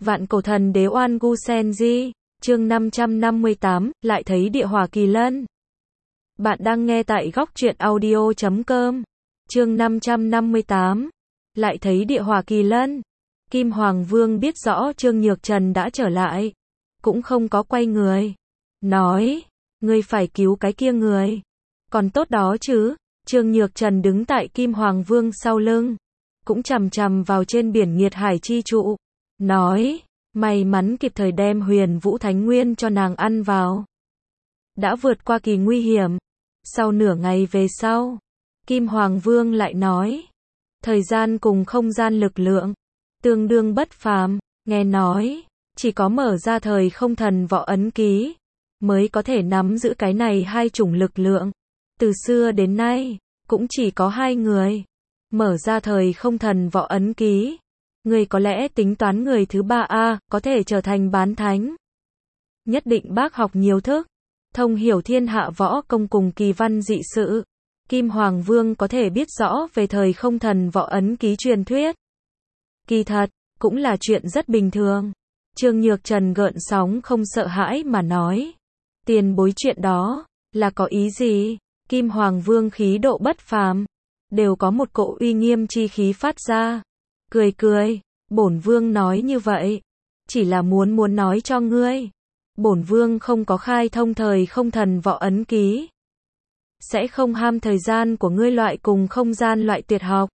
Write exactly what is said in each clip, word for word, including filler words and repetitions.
Vạn cổ thần đế Oan Gu Senji, chương năm trăm năm mươi tám, lại thấy địa hỏa kỳ lân. Bạn đang nghe tại góc truyện audio chấm com. Chương năm trăm năm mươi tám, lại thấy địa hỏa kỳ lân. Kim Hoàng Vương biết rõ Trương Nhược Trần đã trở lại, cũng không có quay người, nói, ngươi phải cứu cái kia người. Còn tốt đó chứ. Trương Nhược Trần đứng tại Kim Hoàng Vương sau lưng, cũng chằm chằm vào trên biển nghiệt hải chi trụ, nói, may mắn kịp thời đem Huyền Vũ Thánh Nguyên cho nàng ăn vào, đã vượt qua kỳ nguy hiểm. Sau nửa ngày về sau, Kim Hoàng Vương lại nói, thời gian cùng không gian lực lượng tương đương bất phàm, nghe nói chỉ có mở ra thời không thần võ ấn ký mới có thể nắm giữ cái này hai chủng lực lượng. Từ xưa đến nay, cũng chỉ có hai người mở ra thời không thần võ ấn ký. Người có lẽ tính toán người thứ ba a, có thể trở thành bán thánh. Nhất định bác học nhiều thức, thông hiểu thiên hạ võ công cùng kỳ văn dị sự. Kim Hoàng Vương có thể biết rõ về thời không thần võ ấn ký truyền thuyết. Kỳ thật, cũng là chuyện rất bình thường. Trương Nhược Trần gợn sóng không sợ hãi mà nói, tiền bối chuyện đó là có ý gì? Kim Hoàng Vương khí độ bất phàm, đều có một cỗ uy nghiêm chi khí phát ra. Cười cười, bổn vương nói như vậy, chỉ là muốn muốn nói cho ngươi, bổn vương không có khai thông thời không thần võ ấn ký, sẽ không ham thời gian của ngươi loại cùng không gian loại tuyệt học.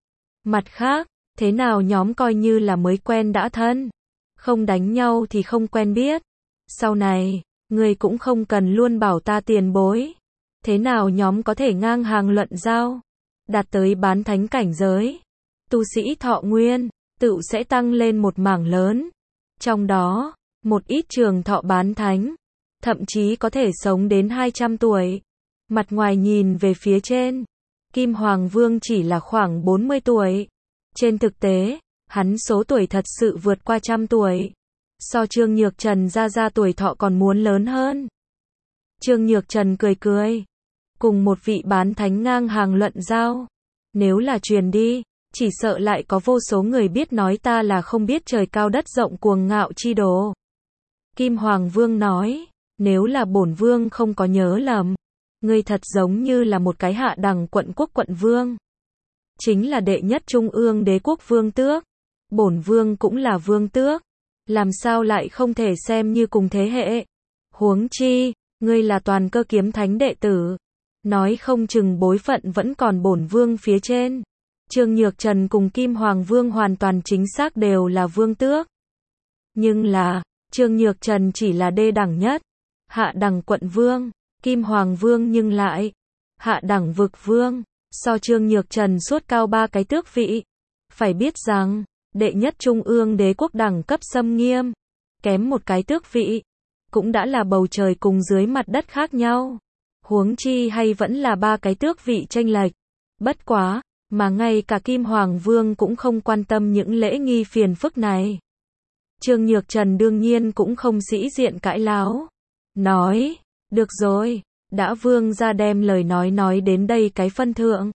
Mặt khác, thế nào nhóm coi như là mới quen đã thân, không đánh nhau thì không quen biết. Sau này, ngươi cũng không cần luôn bảo ta tiền bối. Thế nào nhóm có thể ngang hàng luận giao, đạt tới bán thánh cảnh giới, tu sĩ thọ nguyên tự sẽ tăng lên một mảng lớn. Trong đó, một ít trường thọ bán thánh, thậm chí có thể sống đến hai trăm tuổi. Mặt ngoài nhìn về phía trên, Kim Hoàng Vương chỉ là khoảng bốn mươi tuổi. Trên thực tế, hắn số tuổi thật sự vượt qua trăm tuổi. So Trương Nhược Trần ra ra tuổi thọ còn muốn lớn hơn. Trương Nhược Trần cười cười, cùng một vị bán thánh ngang hàng luận giao, nếu là truyền đi, chỉ sợ lại có vô số người biết nói ta là không biết trời cao đất rộng cuồng ngạo chi đồ. Kim Hoàng Vương nói, nếu là bổn vương không có nhớ lầm, ngươi thật giống như là một cái hạ đẳng quận quốc quận vương, chính là đệ nhất trung ương đế quốc vương tước. Bổn vương cũng là vương tước, làm sao lại không thể xem như cùng thế hệ? Huống chi, ngươi là toàn cơ kiếm thánh đệ tử, nói không chừng bối phận vẫn còn bổn vương phía trên. Trương Nhược Trần cùng Kim Hoàng Vương hoàn toàn chính xác đều là vương tước. Nhưng là, Trương Nhược Trần chỉ là đê đẳng nhất, hạ đẳng quận vương, Kim Hoàng Vương nhưng lại hạ đẳng vực vương, so Trương Nhược Trần suốt cao ba cái tước vị. Phải biết rằng, đệ nhất trung ương đế quốc đẳng cấp xâm nghiêm, kém một cái tước vị, cũng đã là bầu trời cùng dưới mặt đất khác nhau. Huống chi hay vẫn là ba cái tước vị chênh lệch. Bất quá, mà ngay cả Kim Hoàng Vương cũng không quan tâm những lễ nghi phiền phức này. Trương Nhược Trần đương nhiên cũng không sĩ diện cãi láo, nói, được rồi, đã vương ra đem lời nói nói đến đây cái phân thượng.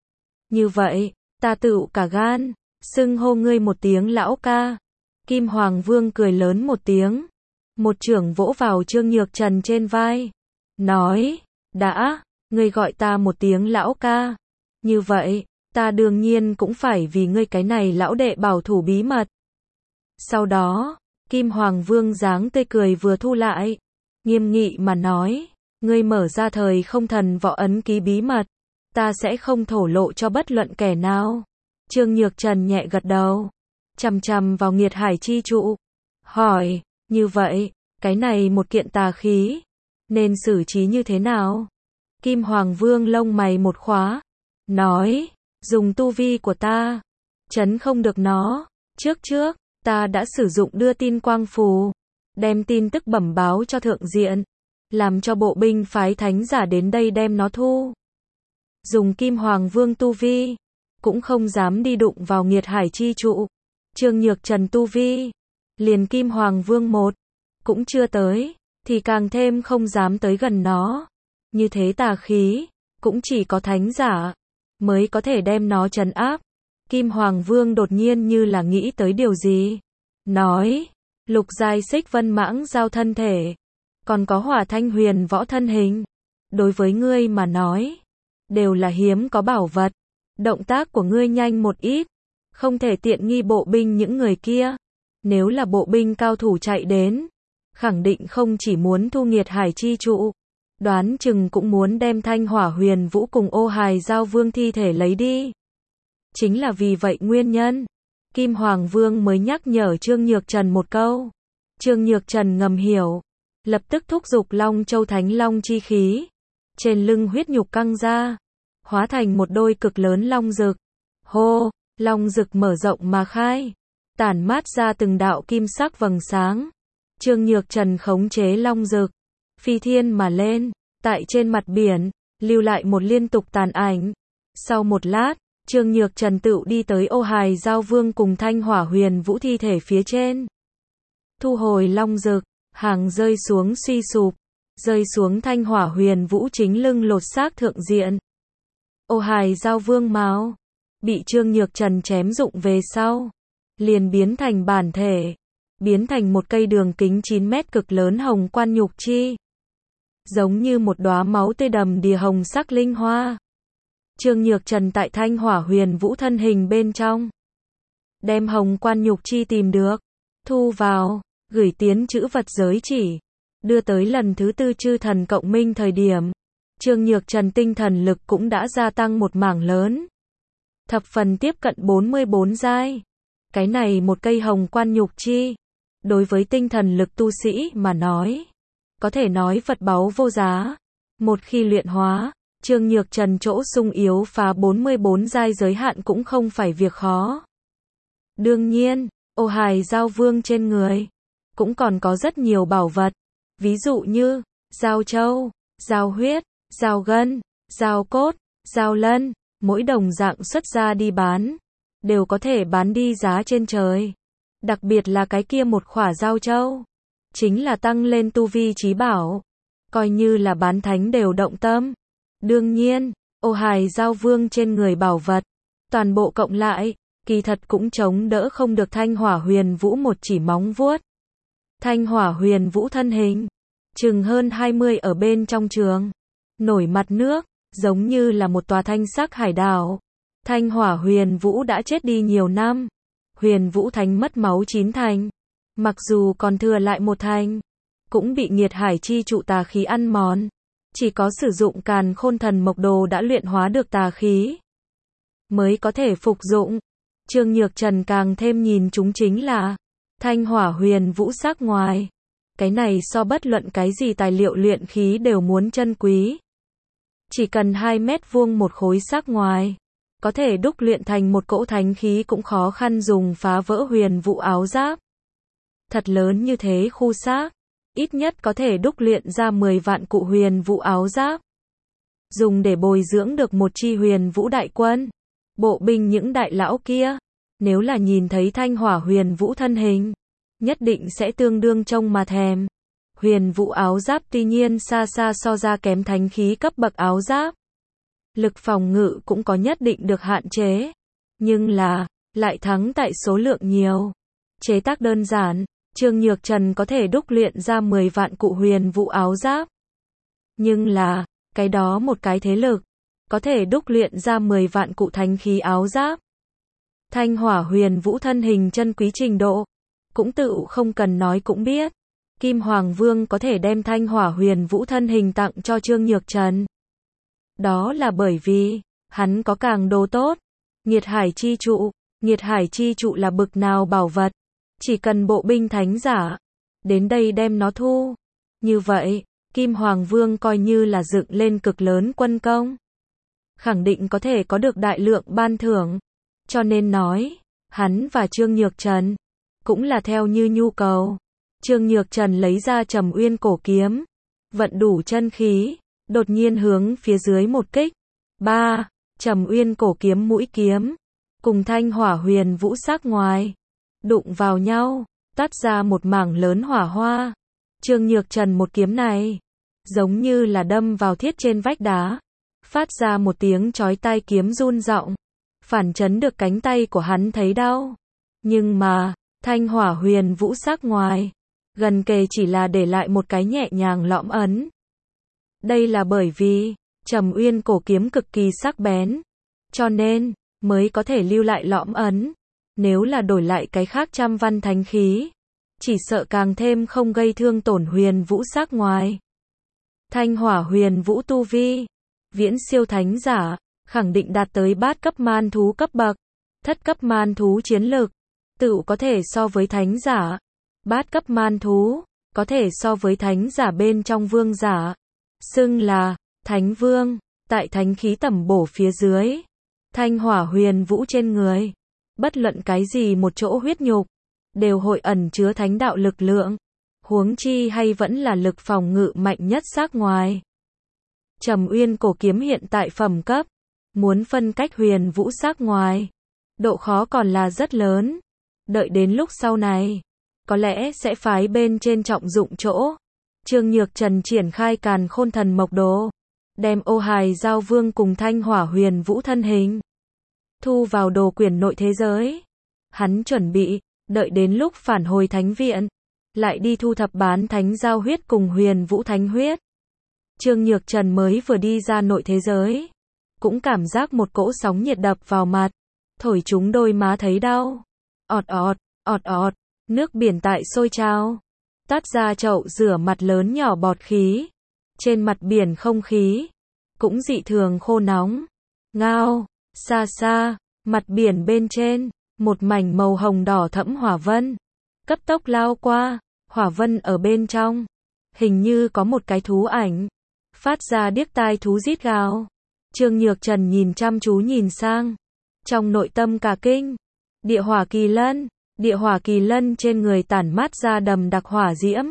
Như vậy, ta tựu cả gan, xưng hô ngươi một tiếng lão ca. Kim Hoàng Vương cười lớn một tiếng, một chưởng vỗ vào Trương Nhược Trần trên vai, nói, đã, ngươi gọi ta một tiếng lão ca, như vậy, ta đương nhiên cũng phải vì ngươi cái này lão đệ bảo thủ bí mật. Sau đó, Kim Hoàng Vương dáng tươi cười vừa thu lại, nghiêm nghị mà nói, ngươi mở ra thời không thần võ ấn ký bí mật, ta sẽ không thổ lộ cho bất luận kẻ nào. Trương Nhược Trần nhẹ gật đầu, chằm chằm vào nghiệt hải chi trụ, hỏi, như vậy, cái này một kiện tà khí, nên xử trí như thế nào? Kim Hoàng Vương lông mày một khóa, nói, dùng tu vi của ta, chấn không được nó. Trước trước, ta đã sử dụng đưa tin quang phù, đem tin tức bẩm báo cho thượng diện, làm cho bộ binh phái thánh giả đến đây đem nó thu. Dùng Kim Hoàng Vương tu vi, cũng không dám đi đụng vào nghiệt hải chi trụ. Trương Nhược Trần tu vi, liền Kim Hoàng Vương một, cũng chưa tới, thì càng thêm không dám tới gần nó. Như thế tà khí, cũng chỉ có thánh giả mới có thể đem nó trấn áp. Kim Hoàng Vương đột nhiên như là nghĩ tới điều gì, nói, lục giai xích vân mãng giao thân thể, còn có hỏa thanh huyền võ thân hình. Đối với ngươi mà nói, đều là hiếm có bảo vật. Động tác của ngươi nhanh một ít, không thể tiện nghi bộ binh những người kia. Nếu là bộ binh cao thủ chạy đến, khẳng định không chỉ muốn thu nghiệt hải chi trụ, đoán chừng cũng muốn đem thanh hỏa huyền vũ cùng ô hài giao vương thi thể lấy đi. Chính là vì vậy nguyên nhân, Kim Hoàng Vương mới nhắc nhở Trương Nhược Trần một câu. Trương Nhược Trần ngầm hiểu, lập tức thúc giục Long Châu Thánh Long chi khí, trên lưng huyết nhục căng ra, hóa thành một đôi cực lớn long rực. Hô, long rực mở rộng mà khai, tản mát ra từng đạo kim sắc vầng sáng. Trương Nhược Trần khống chế long rực, phi thiên mà lên, tại trên mặt biển, lưu lại một liên tục tàn ảnh. Sau một lát, Trương Nhược Trần tựu đi tới ô hài giao vương cùng thanh hỏa huyền vũ thi thể phía trên. Thu hồi long rực, hàng rơi xuống suy sụp, rơi xuống thanh hỏa huyền vũ chính lưng lột xác thượng diện. Ô hài giao vương máu, bị Trương Nhược Trần chém rụng về sau, liền biến thành bản thể, biến thành một cây đường kính chín mét cực lớn hồng quan nhục chi. Giống như một đóa máu tươi đầm đìa hồng sắc linh hoa. Trương Nhược Trần tại thanh hỏa huyền vũ thân hình bên trong, đem hồng quan nhục chi tìm được, thu vào, gửi tiến chữ vật giới chỉ, đưa tới lần thứ tư chư thần cộng minh thời điểm, Trương Nhược Trần tinh thần lực cũng đã gia tăng một mảng lớn, thập phần tiếp cận bốn mươi bốn giai. Cái này một cây hồng quan nhục chi, đối với tinh thần lực tu sĩ mà nói, có thể nói vật báu vô giá. Một khi luyện hóa, Trương Nhược Trần chỗ sung yếu phá bốn mươi bốn giai giới hạn cũng không phải việc khó. Đương nhiên, ô hài giao vương trên người cũng còn có rất nhiều bảo vật, ví dụ như giao châu, giao huyết, giao gân, giao cốt, giao lân, mỗi đồng dạng xuất ra đi bán, đều có thể bán đi giá trên trời. Đặc biệt là cái kia một khỏa giao châu, chính là tăng lên tu vi chí bảo, coi như là bán thánh đều động tâm. Đương nhiên, ô hài giao vương trên người bảo vật, toàn bộ cộng lại, kỳ thật cũng chống đỡ không được thanh hỏa huyền vũ một chỉ móng vuốt. Thanh hỏa huyền vũ thân hình, chừng hơn hai mươi ở bên trong trường, nổi mặt nước, giống như là một tòa thanh sắc hải đảo. Thanh hỏa huyền vũ đã chết đi nhiều năm, huyền vũ thánh mất máu chín thành, mặc dù còn thừa lại một thành, cũng bị nghiệt hải chi trụ tà khí ăn mòn, chỉ có sử dụng càn khôn thần mộc đồ đã luyện hóa được tà khí, mới có thể phục dụng. Trương Nhược Trần càng thêm nhìn chúng chính là thanh hỏa huyền vũ sắc ngoài, cái này so bất luận cái gì tài liệu luyện khí đều muốn chân quý. Chỉ cần hai mét vuông một khối sắc ngoài, có thể đúc luyện thành một cỗ thánh khí cũng khó khăn dùng phá vỡ huyền vũ áo giáp. Thật lớn như thế khu xác, ít nhất có thể đúc luyện ra mười vạn cụ huyền vũ áo giáp. Dùng để bồi dưỡng được một chi huyền vũ đại quân. Bộ binh những đại lão kia, nếu là nhìn thấy thanh hỏa huyền vũ thân hình, nhất định sẽ tương đương trông mà thèm. Huyền vũ áo giáp tuy nhiên xa xa so ra kém thánh khí cấp bậc áo giáp. Lực phòng ngự cũng có nhất định được hạn chế. Nhưng là, lại thắng tại số lượng nhiều. Chế tác đơn giản, Trương Nhược Trần có thể đúc luyện ra mười vạn cụ huyền vũ áo giáp. Nhưng là, cái đó một cái thế lực, có thể đúc luyện ra mười vạn cụ thánh khí áo giáp. Thanh hỏa huyền vũ thân hình chân quý trình độ, cũng tự không cần nói cũng biết. Kim Hoàng Vương có thể đem thanh hỏa huyền vũ thân hình tặng cho Trương Nhược Trần. Đó là bởi vì, hắn có càng đồ tốt. Nghiệt hải chi trụ, nghiệt hải chi trụ là bực nào bảo vật. Chỉ cần bộ binh thánh giả, đến đây đem nó thu. Như vậy, Kim Hoàng Vương coi như là dựng lên cực lớn quân công. Khẳng định có thể có được đại lượng ban thưởng. Cho nên nói, hắn và Trương Nhược Trần, cũng là theo như nhu cầu. Trương Nhược Trần lấy ra Trầm Uyên cổ kiếm, vận đủ chân khí, đột nhiên hướng phía dưới một kích. Ba, Trầm Uyên cổ kiếm mũi kiếm, cùng thanh hỏa huyền vũ sắc ngoài, đụng vào nhau, tắt ra một mảng lớn hỏa hoa. Trương Nhược Trần một kiếm này, giống như là đâm vào thiết trên vách đá, phát ra một tiếng chói tai kiếm run rộng, phản chấn được cánh tay của hắn thấy đau. Nhưng mà, Thanh hỏa huyền vũ sắc ngoài, gần kề chỉ là để lại một cái nhẹ nhàng lõm ấn. Đây là bởi vì, Trầm Uyên cổ kiếm cực kỳ sắc bén, cho nên, mới có thể lưu lại lõm ấn. Nếu là đổi lại cái khác trăm văn thánh khí, chỉ sợ càng thêm không gây thương tổn huyền vũ sắc ngoài. Thanh hỏa huyền vũ tu vi, viễn siêu thánh giả, khẳng định đạt tới bát cấp man thú cấp bậc, thất cấp man thú chiến lực, tự có thể so với thánh giả, bát cấp man thú, có thể so với thánh giả bên trong vương giả, xưng là thánh vương, tại thánh khí tẩm bổ phía dưới, thanh hỏa huyền vũ trên người, bất luận cái gì một chỗ huyết nhục, đều hội ẩn chứa thánh đạo lực lượng, huống chi hay vẫn là lực phòng ngự mạnh nhất sắc ngoài. Trầm Uyên cổ kiếm hiện tại phẩm cấp, muốn phân cách huyền vũ sắc ngoài, độ khó còn là rất lớn, đợi đến lúc sau này, có lẽ sẽ phái bên trên trọng dụng chỗ. Trương Nhược Trần triển khai Càn Khôn Thần Mộc Đồ, đem Ô Hài Giao Vương cùng Thanh Hỏa Huyền Vũ thân hình thu vào đồ quyển nội thế giới. Hắn chuẩn bị, đợi đến lúc phản hồi thánh viện, lại đi thu thập bán thánh giao huyết cùng huyền vũ thánh huyết. Trương Nhược Trần mới vừa đi ra nội thế giới, cũng cảm giác một cỗ sóng nhiệt đập vào mặt, thổi chúng đôi má thấy đau. Ọt ọt, ọt ọt, nước biển tại sôi trào, tát ra chậu rửa mặt lớn nhỏ bọt khí. Trên mặt biển không khí cũng dị thường khô nóng. Ngao, xa xa, mặt biển bên trên, một mảnh màu hồng đỏ thẫm hỏa vân cấp tốc lao qua, hỏa vân ở bên trong, hình như có một cái thú ảnh, phát ra điếc tai thú rít gào. Trương Nhược Trần nhìn chăm chú nhìn sang, trong nội tâm cả kinh. Địa hỏa kỳ lân, địa hỏa kỳ lân trên người tản mát ra đầm đặc hỏa diễm.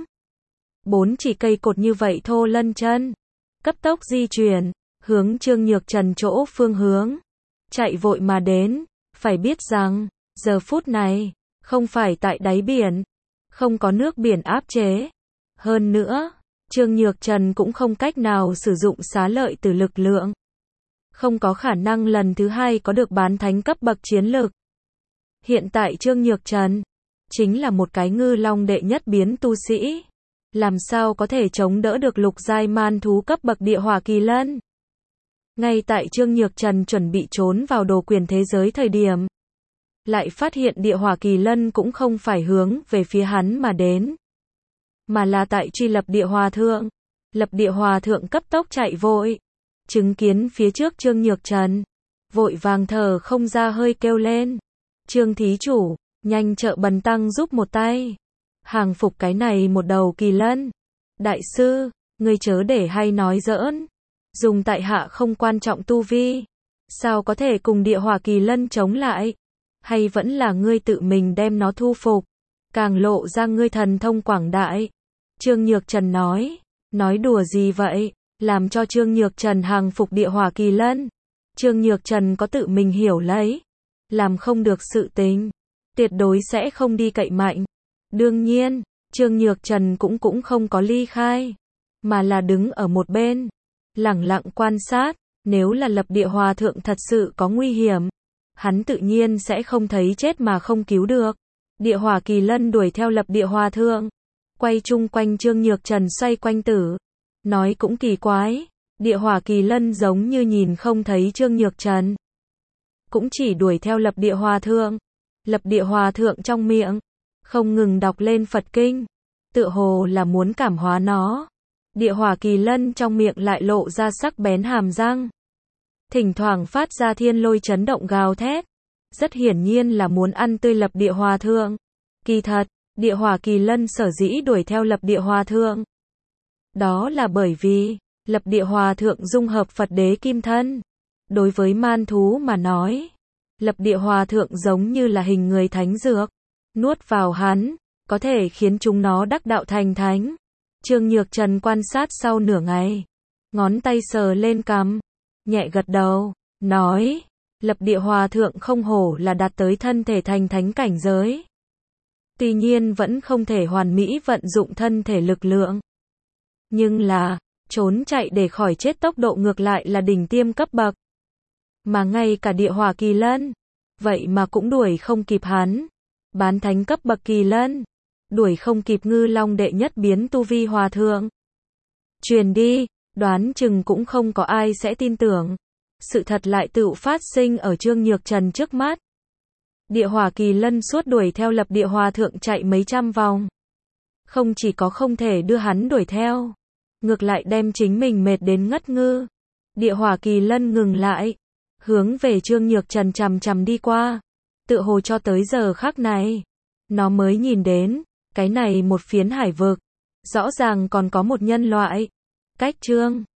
Bốn chỉ cây cột như vậy thô lân chân, cấp tốc di chuyển, hướng Trương Nhược Trần chỗ phương hướng, chạy vội mà đến. Phải biết rằng, giờ phút này, không phải tại đáy biển, không có nước biển áp chế. Hơn nữa, Trương Nhược Trần cũng không cách nào sử dụng xá lợi tử lực lượng, không có khả năng lần thứ hai có được bán thánh cấp bậc chiến lực. Hiện tại Trương Nhược Trần chính là một cái ngư long đệ nhất biến tu sĩ, làm sao có thể chống đỡ được lục giai man thú cấp bậc địa hỏa kỳ lân. Ngay tại Trương Nhược Trần chuẩn bị trốn vào đồ quyền thế giới thời điểm, lại phát hiện địa hỏa kỳ lân cũng không phải hướng về phía hắn mà đến, mà là tại truy lập địa hòa thượng. Lập địa hòa thượng cấp tốc chạy vội, chứng kiến phía trước Trương Nhược Trần, vội vàng thở không ra hơi kêu lên. Trương thí chủ, nhanh trợ bần tăng giúp một tay, hàng phục cái này một đầu kỳ lân. Đại sư, ngươi chớ để hay nói giỡn, dùng tại hạ không quan trọng tu vi, sao có thể cùng địa hỏa kỳ lân chống lại, hay vẫn là ngươi tự mình đem nó thu phục, càng lộ ra ngươi thần thông quảng đại. Trương Nhược Trần nói, nói đùa gì vậy, làm cho Trương Nhược Trần hàng phục địa hỏa kỳ lân. Trương Nhược Trần có tự mình hiểu lấy, làm không được sự tình, tuyệt đối sẽ không đi cậy mạnh. Đương nhiên, Trương Nhược Trần cũng cũng không có ly khai, mà là đứng ở một bên, lẳng lặng quan sát. Nếu là lập địa hòa thượng thật sự có nguy hiểm, hắn tự nhiên sẽ không thấy chết mà không cứu được. Địa hỏa kỳ lân đuổi theo lập địa hòa thượng, quay chung quanh Trương Nhược Trần xoay quanh tử. Nói cũng kỳ quái, địa hỏa kỳ lân giống như nhìn không thấy Trương Nhược Trần, cũng chỉ đuổi theo lập địa hòa thượng. Lập địa hòa thượng trong miệng không ngừng đọc lên Phật kinh, tựa hồ là muốn cảm hóa nó. Địa hỏa kỳ lân trong miệng lại lộ ra sắc bén hàm răng, thỉnh thoảng phát ra thiên lôi chấn động gào thét, rất hiển nhiên là muốn ăn tươi lập địa hòa thượng. Kỳ thật, địa hỏa kỳ lân sở dĩ đuổi theo lập địa hòa thượng, đó là bởi vì lập địa hòa thượng dung hợp Phật đế kim thân. Đối với man thú mà nói, lập địa hòa thượng giống như là hình người thánh dược, nuốt vào hắn, có thể khiến chúng nó đắc đạo thành thánh. Trương Nhược Trần quan sát sau nửa ngày, ngón tay sờ lên cằm, nhẹ gật đầu, nói, lập địa hòa thượng không hổ là đạt tới thân thể thành thánh cảnh giới. Tuy nhiên vẫn không thể hoàn mỹ vận dụng thân thể lực lượng, nhưng là, trốn chạy để khỏi chết tốc độ ngược lại là đỉnh tiêm cấp bậc. Mà ngay cả địa hỏa kỳ lân, vậy mà cũng đuổi không kịp hắn. bán thánh cấp bậc kỳ lân, đuổi không kịp ngư long đệ nhất biến tu vi hòa thượng. Truyền đi, đoán chừng cũng không có ai sẽ tin tưởng. Sự thật lại tựu phát sinh ở Trương Nhược Trần trước mắt. Địa hỏa kỳ lân suốt đuổi theo lập địa hòa thượng chạy mấy trăm vòng. Không chỉ có không thể đưa hắn đuổi theo, ngược lại đem chính mình mệt đến ngất ngư. Địa hỏa kỳ lân ngừng lại, hướng về Trương Nhược Trần chằm chằm đi qua. Tựa hồ cho tới giờ khắc này, nó mới nhìn đến, cái này một phiến hải vực, rõ ràng còn có một nhân loại. Cách Trương